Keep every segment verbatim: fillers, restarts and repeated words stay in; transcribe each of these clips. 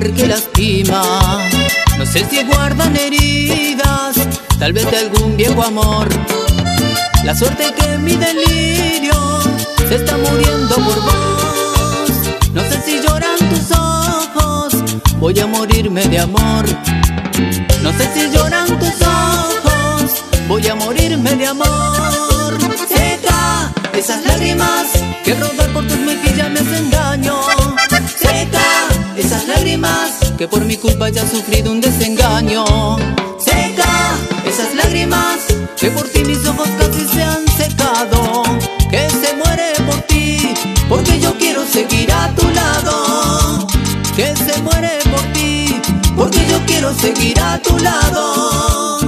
mirar que lastima. No sé si guardan heridas, tal vez de algún viejo amor. La suerte que en mi delirio se está muriendo por vos. No sé si lloran tus ojos, voy a morirme de amor. No sé si lloran tus ojos, voy a morirme de amor. Seca esas lágrimas que rodan por tus mejillas me hacen daño. Seca esas lágrimas que por mi culpa ya he sufrido un desengaño. Seca esas lágrimas que por ti mis ojos casi se han secado. Que se muere por ti porque yo quiero seguir a tu lado. Que se muere por ti porque yo quiero seguir a tu lado.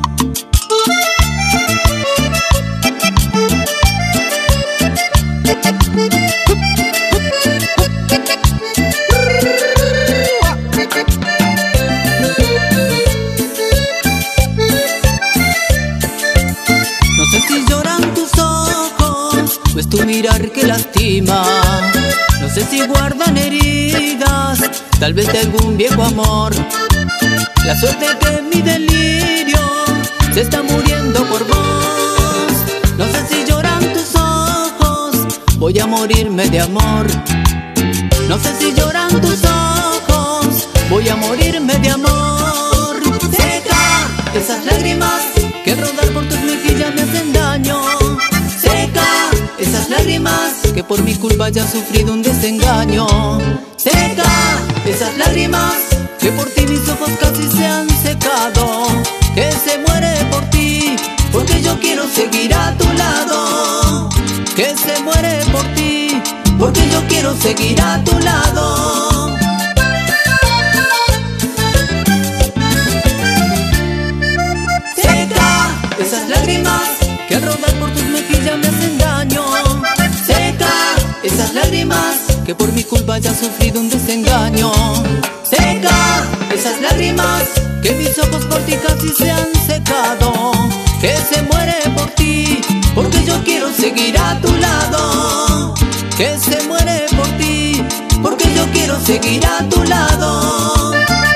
No sé si lloran tus ojos o es tu mirar que lastima. No sé si guardan heridas, tal vez de algún viejo amor. La suerte que en mi delirio se está muriendo por vos. No sé si lloran tus ojos, voy a morirme de amor. No sé si lloran tus ojos, voy a morirme de amor. Seca esas lágrimas que rodar por tus mejillas me hacen daño. Seca esas lágrimas que por mi culpa ya he sufrido un desengaño. Seca esas lágrimas que por ti mis ojos casi se han secado. Que se muere por ti porque yo quiero seguir a tu lado. Que se muere por ti porque yo quiero seguir a tu lado. Seca esas lágrimas que al rodar por tus mejillas me hacen daño. Seca esas lágrimas que por mi culpa ya he sufrido un desengaño. Seca esas lágrimas que mis ojos por ti casi se han secado. Que se muere por ti porque yo quiero seguir a tu lado. Que se muere por ti porque yo quiero seguir a tu lado.